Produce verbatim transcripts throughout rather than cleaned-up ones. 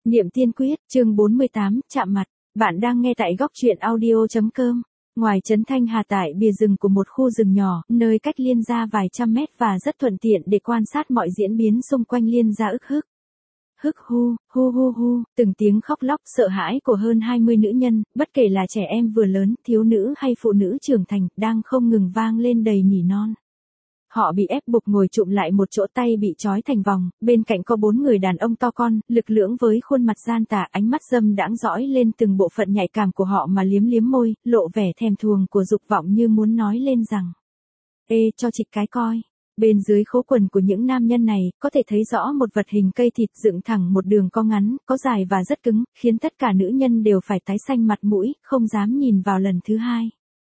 Niệm tiên quyết, chương bốn mươi tám, chạm mặt. Bạn đang nghe tại góc truyện audio chấm com. Ngoài trấn Thanh Hà tại bìa rừng của một khu rừng nhỏ, nơi cách Liên Gia vài trăm mét và rất thuận tiện để quan sát mọi diễn biến xung quanh Liên Gia ức hức. Hức hu, hu hu hu, từng tiếng khóc lóc sợ hãi của hơn hai mươi nữ nhân, bất kể là trẻ em vừa lớn, thiếu nữ hay phụ nữ trưởng thành, đang không ngừng vang lên đầy nỉ non. Họ bị ép buộc ngồi chụm lại một chỗ, tay bị trói thành vòng, bên cạnh có bốn người đàn ông to con, lực lưỡng với khuôn mặt gian tà, ánh mắt dâm đãng dõi lên từng bộ phận nhạy cảm của họ mà liếm liếm môi, lộ vẻ thèm thuồng của dục vọng như muốn nói lên rằng: "Ê, cho chịch cái coi." Bên dưới khố quần của những nam nhân này, có thể thấy rõ một vật hình cây thịt dựng thẳng một đường cong ngắn, có dài và rất cứng, khiến tất cả nữ nhân đều phải tái xanh mặt mũi, không dám nhìn vào lần thứ hai.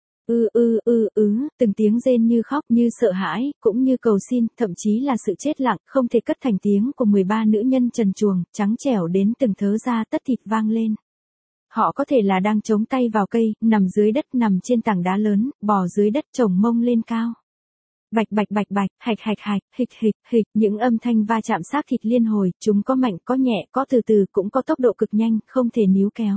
Ư ư ư ư, từng tiếng rên như khóc, như sợ hãi, cũng như cầu xin, thậm chí là sự chết lặng, không thể cất thành tiếng của mười ba nữ nhân trần truồng, trắng trẻo đến từng thớ da tất thịt vang lên. Họ có thể là đang chống tay vào cây, nằm dưới đất, nằm trên tảng đá lớn, bò dưới đất, chồng mông lên cao. Bạch bạch bạch bạch, hạch hạch hạch, hịch hịch hịch, những âm thanh va chạm xác thịt liên hồi, chúng có mạnh, có nhẹ, có từ từ, cũng có tốc độ cực nhanh, không thể níu kéo.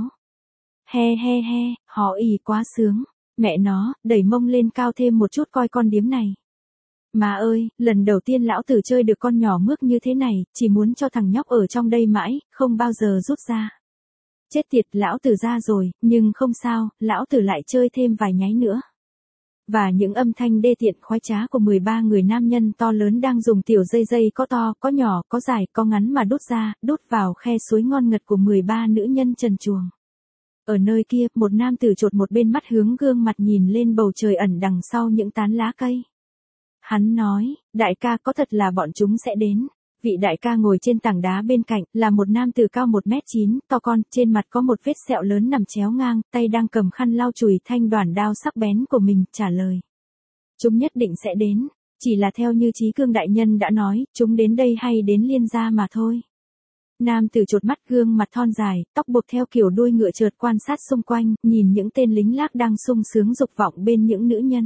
He he he, họ ì quá sướng. Mẹ nó, đẩy mông lên cao thêm một chút coi con điếm này. Má ơi, lần đầu tiên lão tử chơi được con nhỏ mước như thế này, chỉ muốn cho thằng nhóc ở trong đây mãi, không bao giờ rút ra. Chết tiệt, lão tử ra rồi, nhưng không sao, lão tử lại chơi thêm vài nháy nữa. Và những âm thanh đê tiện khoái trá của mười ba người nam nhân to lớn đang dùng tiểu dây dây có to, có nhỏ, có dài, có ngắn mà đút ra, đút vào khe suối ngon ngật của mười ba nữ nhân trần truồng. Ở nơi kia, một nam tử chột một bên mắt hướng gương mặt nhìn lên bầu trời ẩn đằng sau những tán lá cây. Hắn nói: "Đại ca, có thật là bọn chúng sẽ đến." Vị đại ca ngồi trên tảng đá bên cạnh, là một nam tử cao một mét chín, to con, trên mặt có một vết sẹo lớn nằm chéo ngang, tay đang cầm khăn lau chùi thanh đoản đao sắc bén của mình, trả lời: "Chúng nhất định sẽ đến, chỉ là theo như Chí Cương đại nhân đã nói, chúng đến đây hay đến Liên Gia mà thôi." Nam tử chột mắt, gương mặt thon dài, tóc buộc theo kiểu đuôi ngựa, chợt quan sát xung quanh, nhìn những tên lính lác đang sung sướng dục vọng bên những nữ nhân.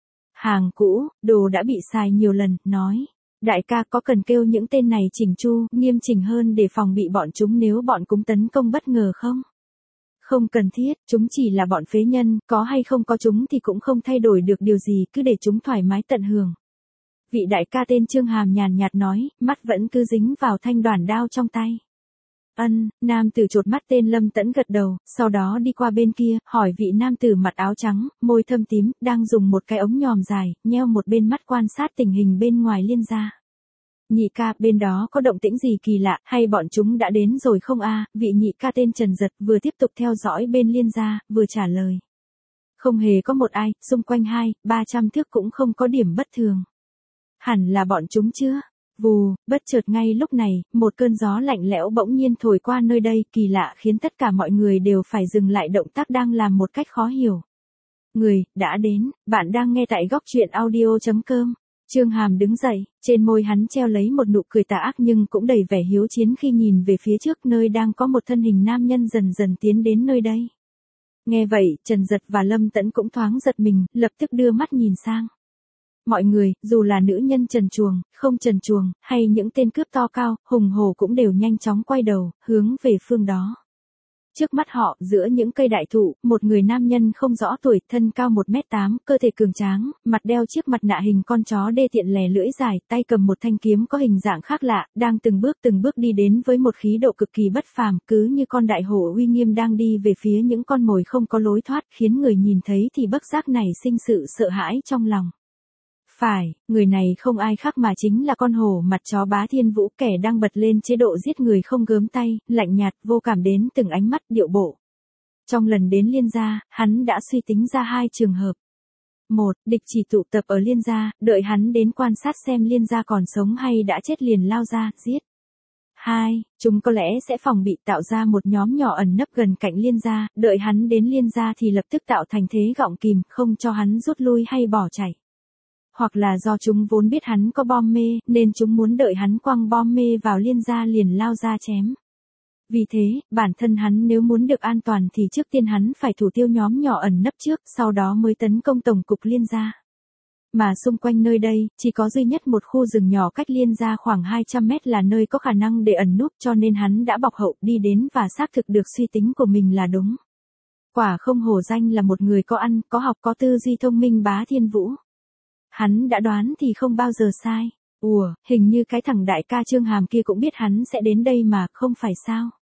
Hàng cũ, đồ đã bị xài nhiều lần, nói: "Đại ca, có cần kêu những tên này chỉnh chu, nghiêm chỉnh hơn để phòng bị bọn chúng nếu bọn chúng tấn công bất ngờ không?" "Không cần thiết, chúng chỉ là bọn phế nhân, có hay không có chúng thì cũng không thay đổi được điều gì, cứ để chúng thoải mái tận hưởng." Vị đại ca tên Trương Hàm nhàn nhạt nói, mắt vẫn cứ dính vào thanh đoản đao trong tay. Ân, nam tử chột mắt tên Lâm Tẫn gật đầu, sau đó đi qua bên kia, hỏi vị nam tử mặt áo trắng, môi thâm tím, đang dùng một cái ống nhòm dài, nheo một bên mắt quan sát tình hình bên ngoài Liên Gia. "Nhị ca, bên đó có động tĩnh gì kỳ lạ, hay bọn chúng đã đến rồi không a?" Vị nhị ca tên Trần Giật vừa tiếp tục theo dõi bên Liên Gia, vừa trả lời: "Không hề có một ai, xung quanh hai, ba trăm thước cũng không có điểm bất thường. Hẳn là bọn chúng chưa?" Vù, bất chợt ngay lúc này, một cơn gió lạnh lẽo bỗng nhiên thổi qua nơi đây, kỳ lạ khiến tất cả mọi người đều phải dừng lại động tác đang làm một cách khó hiểu. Người, đã đến, bạn đang nghe tại góc truyện audio chấm com. Trương Hàm đứng dậy, trên môi hắn treo lấy một nụ cười tà ác nhưng cũng đầy vẻ hiếu chiến khi nhìn về phía trước nơi đang có một thân hình nam nhân dần dần tiến đến nơi đây. Nghe vậy, Trần Giật và Lâm Tẫn cũng thoáng giật mình, lập tức đưa mắt nhìn sang. Mọi người, dù là nữ nhân trần truồng, không trần truồng, hay những tên cướp to cao, hùng hổ cũng đều nhanh chóng quay đầu, hướng về phương đó. Trước mắt họ, giữa những cây đại thụ, một người nam nhân không rõ tuổi, thân cao một mét tám, cơ thể cường tráng, mặt đeo chiếc mặt nạ hình con chó đê tiện lè lưỡi dài, tay cầm một thanh kiếm có hình dạng khác lạ, đang từng bước từng bước đi đến với một khí độ cực kỳ bất phàm, cứ như con đại hổ uy nghiêm đang đi về phía những con mồi không có lối thoát, khiến người nhìn thấy thì bất giác nảy sinh sự sợ hãi trong lòng. Phải, người này không ai khác mà chính là con hổ mặt chó Bá Thiên Vũ, kẻ đang bật lên chế độ giết người không gớm tay, lạnh nhạt, vô cảm đến từng ánh mắt, điệu bộ. Trong lần đến Liên Gia, hắn đã suy tính ra hai trường hợp. Một, địch chỉ tụ tập ở Liên Gia, đợi hắn đến quan sát xem Liên Gia còn sống hay đã chết liền lao ra, giết. Hai, chúng có lẽ sẽ phòng bị, tạo ra một nhóm nhỏ ẩn nấp gần cạnh Liên Gia, đợi hắn đến Liên Gia thì lập tức tạo thành thế gọng kìm, không cho hắn rút lui hay bỏ chạy. Hoặc là do chúng vốn biết hắn có bom mê, nên chúng muốn đợi hắn quăng bom mê vào Liên Gia liền lao ra chém. Vì thế, bản thân hắn nếu muốn được an toàn thì trước tiên hắn phải thủ tiêu nhóm nhỏ ẩn nấp trước, sau đó mới tấn công tổng cục Liên Gia. Mà xung quanh nơi đây, chỉ có duy nhất một khu rừng nhỏ cách Liên gia khoảng hai trăm mét là nơi có khả năng để ẩn núp, cho nên hắn đã bọc hậu đi đến và xác thực được suy tính của mình là đúng. Quả không hổ danh là một người có ăn, có học, có tư duy thông minh Bá Thiên Vũ. Hắn đã đoán thì không bao giờ sai. Ủa, hình như cái thằng đại ca Trương Hàm kia cũng biết hắn sẽ đến đây mà, không phải sao?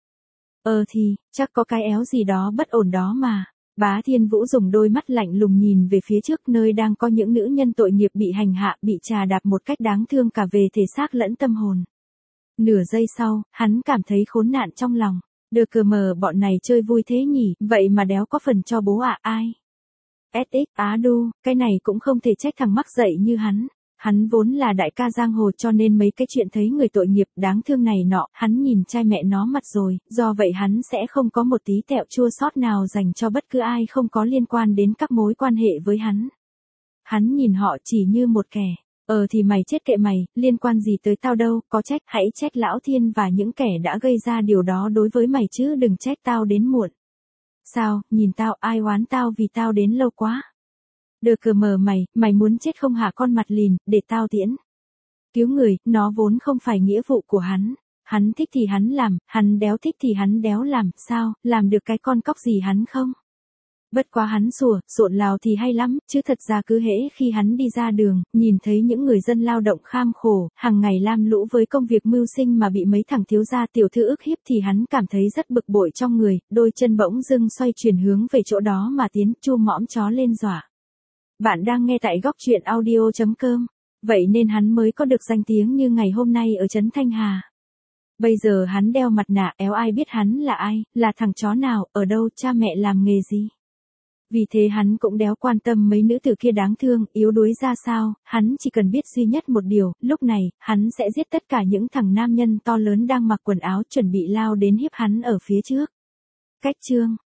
Ờ thì, chắc có cái éo gì đó bất ổn đó mà. Bá Thiên Vũ dùng đôi mắt lạnh lùng nhìn về phía trước nơi đang có những nữ nhân tội nghiệp bị hành hạ, bị trà đạp một cách đáng thương cả về thể xác lẫn tâm hồn. Nửa giây sau, hắn cảm thấy khốn nạn trong lòng. Được cờ mờ bọn này chơi vui thế nhỉ, vậy mà đéo có phần cho bố à ai. ét ích Á Đu, cái này cũng không thể trách thằng mắc dậy như hắn. Hắn vốn là đại ca giang hồ cho nên mấy cái chuyện thấy người tội nghiệp đáng thương này nọ, hắn nhìn trai mẹ nó mặt rồi, do vậy hắn sẽ không có một tí tẹo chua xót nào dành cho bất cứ ai không có liên quan đến các mối quan hệ với hắn. Hắn nhìn họ chỉ như một kẻ, ờ thì mày chết kệ mày, liên quan gì tới tao đâu, có trách hãy trách Lão Thiên và những kẻ đã gây ra điều đó đối với mày chứ đừng trách tao đến muộn. Sao, nhìn tao ai oán tao vì tao đến lâu quá. Đờ cờ mờ mày, mày muốn chết không hả con mặt lìn, để tao tiễn. Cứu người, nó vốn không phải nghĩa vụ của hắn. Hắn thích thì hắn làm, hắn đéo thích thì hắn đéo làm, sao, làm được cái con cóc gì hắn không? Bất quá hắn sủa, sộn lào thì hay lắm, chứ thật ra cứ hễ khi hắn đi ra đường, nhìn thấy những người dân lao động kham khổ, hàng ngày lam lũ với công việc mưu sinh mà bị mấy thằng thiếu gia tiểu thư ức hiếp thì hắn cảm thấy rất bực bội trong người, đôi chân bỗng dưng xoay chuyển hướng về chỗ đó mà tiến, chu mõm chó lên dọa. Bạn đang nghe tại góc truyện audio chấm com, vậy nên hắn mới có được danh tiếng như ngày hôm nay ở trấn Thanh Hà. Bây giờ hắn đeo mặt nạ, éo ai biết hắn là ai, là thằng chó nào, ở đâu, cha mẹ làm nghề gì. Vì thế hắn cũng đéo quan tâm mấy nữ tử kia đáng thương, yếu đuối ra sao, hắn chỉ cần biết duy nhất một điều, lúc này, hắn sẽ giết tất cả những thằng nam nhân to lớn đang mặc quần áo chuẩn bị lao đến hiếp hắn ở phía trước. Cách chương